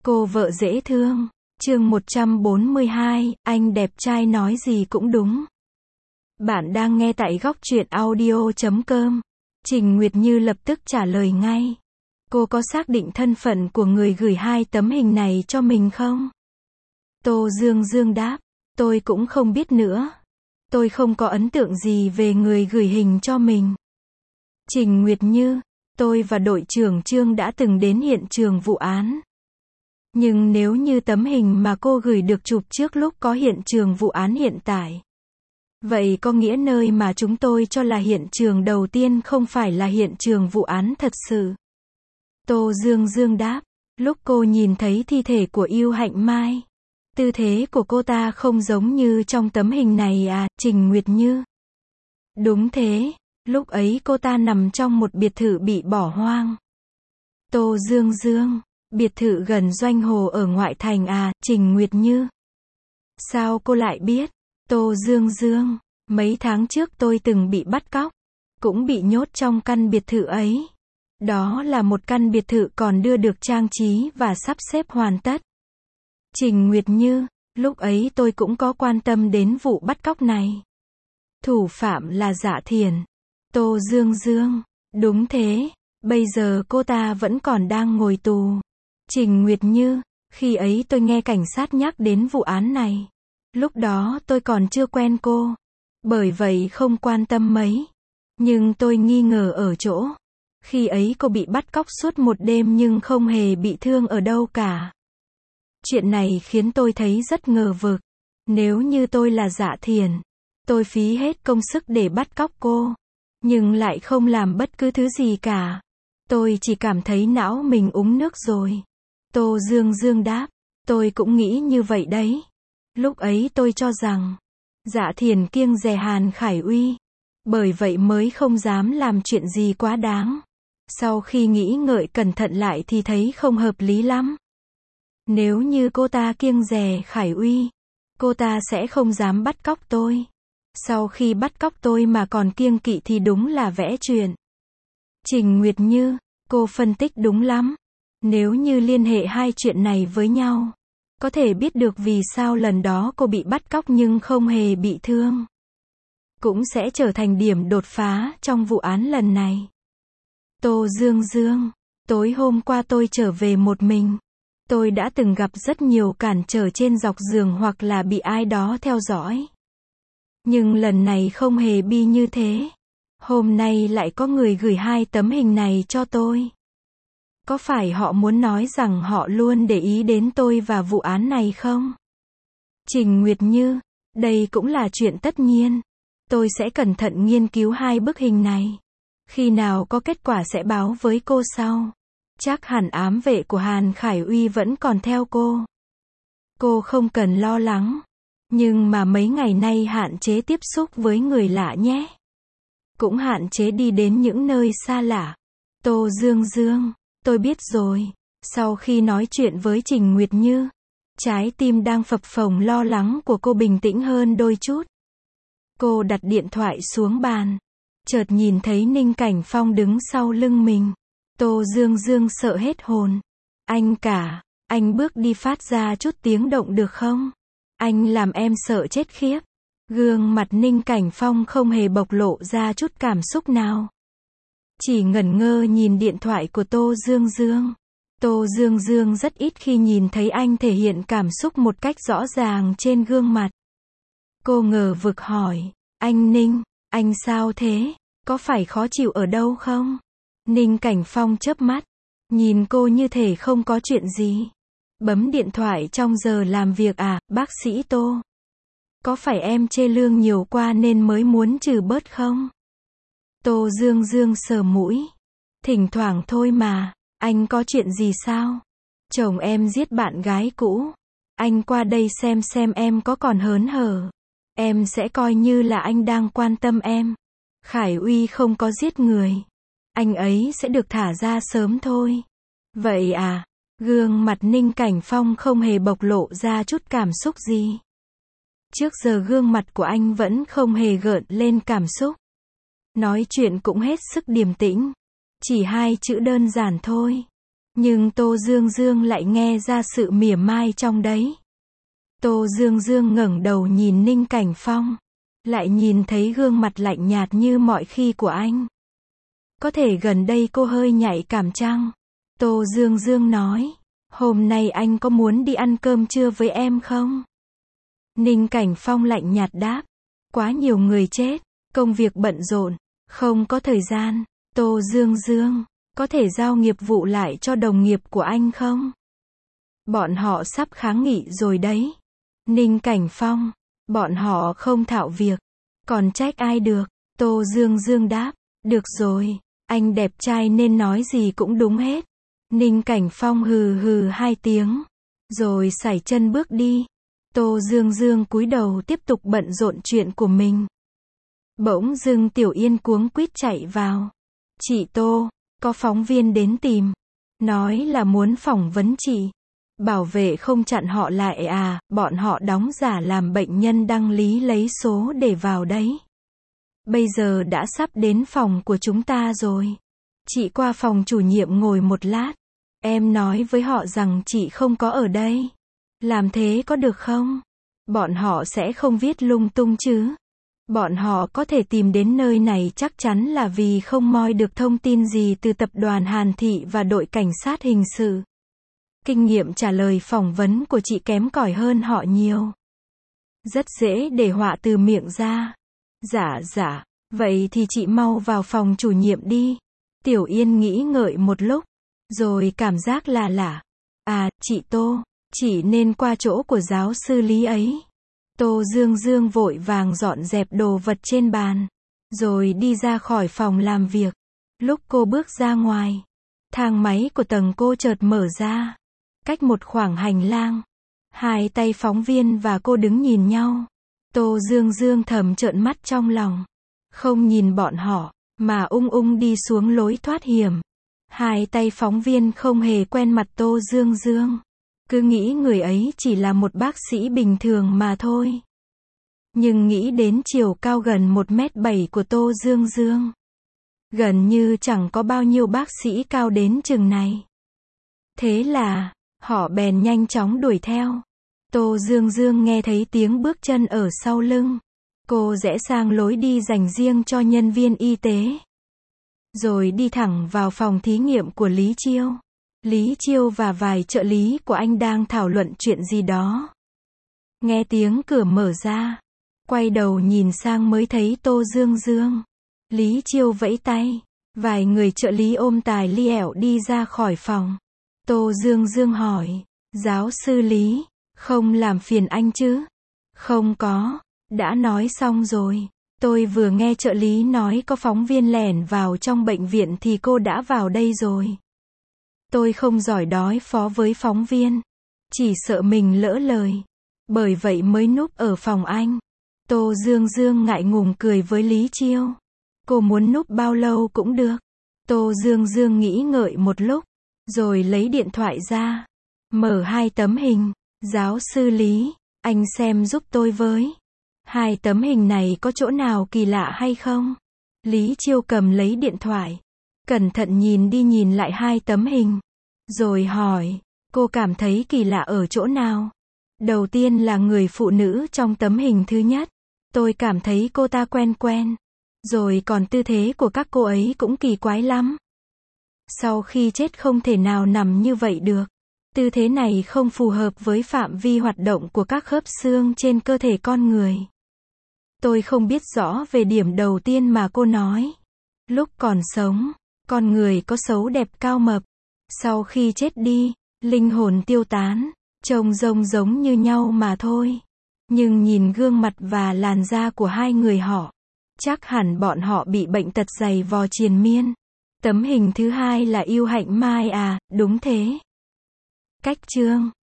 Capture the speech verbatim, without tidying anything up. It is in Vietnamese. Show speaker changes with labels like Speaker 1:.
Speaker 1: Cô vợ dễ thương. Chương một trăm bốn mươi hai, anh đẹp trai nói gì cũng đúng. Bạn đang nghe tại góc truyện audio chấm com. Trình Nguyệt Như lập tức trả lời ngay. Cô có xác định thân phận của người gửi hai tấm hình này cho mình không? Tô Dương Dương đáp. Tôi cũng không biết nữa. Tôi không có ấn tượng gì về người gửi hình cho mình. Trình Nguyệt Như. Tôi và đội trưởng Trương đã từng đến hiện trường vụ án. Nhưng nếu như tấm hình mà cô gửi được chụp trước lúc có hiện trường vụ án hiện tại, vậy có nghĩa nơi mà chúng tôi cho là hiện trường đầu tiên không phải là hiện trường vụ án thật sự. Tô Dương Dương đáp. Lúc cô nhìn thấy thi thể của Yêu Hạnh Mai, tư thế của cô ta không giống như trong tấm hình này à, Trình Nguyệt Như? Đúng thế, lúc ấy cô ta nằm trong một biệt thự bị bỏ hoang. Tô Dương Dương. Biệt thự gần doanh hồ ở ngoại thành à, Trình Nguyệt Như? Sao cô lại biết? Tô Dương Dương. Mấy tháng trước tôi từng bị bắt cóc, cũng bị nhốt trong căn biệt thự ấy. Đó là một căn biệt thự còn đưa được trang trí và sắp xếp hoàn tất. Trình Nguyệt Như. Lúc ấy tôi cũng có quan tâm đến vụ bắt cóc này. Thủ phạm là Dạ Thiền. Tô Dương Dương. Đúng thế, bây giờ cô ta vẫn còn đang ngồi tù. Trình Nguyệt Như. Khi ấy tôi nghe cảnh sát nhắc đến vụ án này. Lúc đó tôi còn chưa quen cô, bởi vậy không quan tâm mấy. Nhưng tôi nghi ngờ ở chỗ, khi ấy cô bị bắt cóc suốt một đêm nhưng không hề bị thương ở đâu cả. Chuyện này khiến tôi thấy rất ngờ vực. Nếu như tôi là Dạ Thiền, tôi phí hết công sức để bắt cóc cô, nhưng lại không làm bất cứ thứ gì cả. Tôi chỉ cảm thấy não mình uống nước rồi. Tô Dương Dương đáp. Tôi cũng nghĩ như vậy đấy. Lúc ấy tôi cho rằng Dạ Thiền kiêng dè Hàn Khải Uy, bởi vậy mới không dám làm chuyện gì quá đáng. Sau khi nghĩ ngợi cẩn thận lại thì thấy không hợp lý lắm. Nếu như cô ta kiêng dè Khải Uy, cô ta sẽ không dám bắt cóc tôi. Sau khi bắt cóc tôi mà còn kiêng kỵ thì đúng là vẽ chuyện. Trình Nguyệt Như. Cô phân tích đúng lắm. Nếu như liên hệ hai chuyện này với nhau, có thể biết được vì sao lần đó cô bị bắt cóc nhưng không hề bị thương. Cũng sẽ trở thành điểm đột phá trong vụ án lần này. Tô Dương Dương. Tối hôm qua tôi trở về một mình. Tôi đã từng gặp rất nhiều cản trở trên dọc giường hoặc là bị ai đó theo dõi. Nhưng lần này không hề bi như thế. Hôm nay lại có người gửi hai tấm hình này cho tôi. Có phải họ muốn nói rằng họ luôn để ý đến tôi và vụ án này không? Trình Nguyệt Như. Đây cũng là chuyện tất nhiên. Tôi sẽ cẩn thận nghiên cứu hai bức hình này. Khi nào có kết quả sẽ báo với cô sau. Chắc hẳn ám vệ của Hàn Khải Uy vẫn còn theo cô. Cô không cần lo lắng. Nhưng mà mấy ngày nay hạn chế tiếp xúc với người lạ nhé. Cũng hạn chế đi đến những nơi xa lạ. Tô Dương Dương. Tôi biết rồi. Sau khi nói chuyện với Trình Nguyệt Như, trái tim đang phập phồng lo lắng của cô bình tĩnh hơn đôi chút. Cô đặt điện thoại xuống bàn. Chợt nhìn thấy Ninh Cảnh Phong đứng sau lưng mình. Tô Dương Dương sợ hết hồn. Anh cả, anh bước đi phát ra chút tiếng động được không? Anh làm em sợ chết khiếp. Gương mặt Ninh Cảnh Phong không hề bộc lộ ra chút cảm xúc nào. Chỉ ngẩn ngơ nhìn điện thoại của Tô Dương Dương. Tô Dương Dương rất ít khi nhìn thấy anh thể hiện cảm xúc một cách rõ ràng trên gương mặt. Cô ngờ vực hỏi. Anh Ninh, anh sao thế? Có phải khó chịu ở đâu không? Ninh Cảnh Phong chớp mắt. Nhìn cô như thể không có chuyện gì. Bấm điện thoại trong giờ làm việc à, bác sĩ Tô? Có phải em chê lương nhiều qua nên mới muốn trừ bớt không? Tô Dương Dương sờ mũi. Thỉnh thoảng thôi mà, anh có chuyện gì sao? Chồng em giết bạn gái cũ. Anh qua đây xem xem em có còn hớn hở. Em sẽ coi như là anh đang quan tâm em. Khải Uy không có giết người. Anh ấy sẽ được thả ra sớm thôi. Vậy à? Gương mặt Ninh Cảnh Phong không hề bộc lộ ra chút cảm xúc gì. Trước giờ gương mặt của anh vẫn không hề gợn lên cảm xúc. Nói chuyện cũng hết sức điềm tĩnh. Chỉ hai chữ đơn giản thôi. Nhưng Tô Dương Dương lại nghe ra sự mỉa mai trong đấy. Tô Dương Dương ngẩng đầu nhìn Ninh Cảnh Phong, lại nhìn thấy gương mặt lạnh nhạt như mọi khi của anh. Có thể gần đây cô hơi nhạy cảm chăng? Tô Dương Dương nói, hôm nay anh có muốn đi ăn cơm trưa với em không? Ninh Cảnh Phong lạnh nhạt đáp, quá nhiều người chết, công việc bận rộn, không có thời gian. Tô Dương Dương, có thể giao nghiệp vụ lại cho đồng nghiệp của anh không? Bọn họ sắp kháng nghị rồi đấy. Ninh Cảnh Phong, bọn họ không thạo việc, còn trách ai được? Tô Dương Dương đáp, được rồi, anh đẹp trai nên nói gì cũng đúng hết. Ninh Cảnh Phong hừ hừ hai tiếng, rồi sải chân bước đi. Tô Dương Dương cúi đầu tiếp tục bận rộn chuyện của mình. Bỗng dưng Tiểu Yên cuống quýt chạy vào. Chị Tô, có phóng viên đến tìm, nói là muốn phỏng vấn chị. Bảo vệ không chặn họ lại à, bọn họ đóng giả làm bệnh nhân đăng lý lấy số để vào đấy. Bây giờ đã sắp đến phòng của chúng ta rồi. Chị qua phòng chủ nhiệm ngồi một lát. Em nói với họ rằng chị không có ở đây. Làm thế có được không? Bọn họ sẽ không viết lung tung chứ. Bọn họ có thể tìm đến nơi này chắc chắn là vì không moi được thông tin gì từ tập đoàn Hàn Thị và đội cảnh sát hình sự. Kinh nghiệm trả lời phỏng vấn của chị kém cỏi hơn họ nhiều. Rất dễ để họa từ miệng ra. Dạ dạ, vậy thì chị mau vào phòng chủ nhiệm đi. Tiểu Yên nghĩ ngợi một lúc, rồi cảm giác là lạ. À, chị Tô, chị nên qua chỗ của giáo sư Lý ấy. Tô Dương Dương vội vàng dọn dẹp đồ vật trên bàn, rồi đi ra khỏi phòng làm việc. Lúc cô bước ra ngoài, thang máy của tầng cô chợt mở ra. Cách một khoảng hành lang, hai tay phóng viên và cô đứng nhìn nhau. Tô Dương Dương thầm trợn mắt trong lòng. Không nhìn bọn họ, mà ung ung đi xuống lối thoát hiểm. Hai tay phóng viên không hề quen mặt Tô Dương Dương. Cứ nghĩ người ấy chỉ là một bác sĩ bình thường mà thôi. Nhưng nghĩ đến chiều cao gần một mét bảy của Tô Dương Dương. Gần như chẳng có bao nhiêu bác sĩ cao đến chừng này. Thế là, họ bèn nhanh chóng đuổi theo. Tô Dương Dương nghe thấy tiếng bước chân ở sau lưng. Cô rẽ sang lối đi dành riêng cho nhân viên y tế. Rồi đi thẳng vào phòng thí nghiệm của Lý Chiêu. Lý Chiêu và vài trợ lý của anh đang thảo luận chuyện gì đó. Nghe tiếng cửa mở ra. Quay đầu nhìn sang mới thấy Tô Dương Dương. Lý Chiêu vẫy tay. Vài người trợ lý ôm tài li ẻo đi ra khỏi phòng. Tô Dương Dương hỏi. Giáo sư Lý, không làm phiền anh chứ? Không có, đã nói xong rồi. Tôi vừa nghe trợ lý nói có phóng viên lẻn vào trong bệnh viện thì cô đã vào đây rồi. Tôi không giỏi đối phó với phóng viên. Chỉ sợ mình lỡ lời. Bởi vậy mới núp ở phòng anh. Tô Dương Dương ngại ngùng cười với Lý Chiêu. Cô muốn núp bao lâu cũng được. Tô Dương Dương nghĩ ngợi một lúc, rồi lấy điện thoại ra. Mở hai tấm hình. Giáo sư Lý, anh xem giúp tôi với. Hai tấm hình này có chỗ nào kỳ lạ hay không? Lý Chiêu cầm lấy điện thoại. Cẩn thận nhìn đi nhìn lại hai tấm hình. Rồi hỏi, cô cảm thấy kỳ lạ ở chỗ nào? Đầu tiên là người phụ nữ trong tấm hình thứ nhất. Tôi cảm thấy cô ta quen quen. Rồi còn tư thế của các cô ấy cũng kỳ quái lắm. Sau khi chết không thể nào nằm như vậy được. Tư thế này không phù hợp với phạm vi hoạt động của các khớp xương trên cơ thể con người. Tôi không biết rõ về điểm đầu tiên mà cô nói. Lúc còn sống, con người có xấu đẹp cao mập. Sau khi chết đi, linh hồn tiêu tán, trông rông giống như nhau mà thôi. Nhưng nhìn gương mặt và làn da của hai người họ, chắc hẳn bọn họ bị bệnh tật dày vò triền miên. Tấm hình thứ hai là Yêu Hạnh Mai à, đúng thế. Cách chương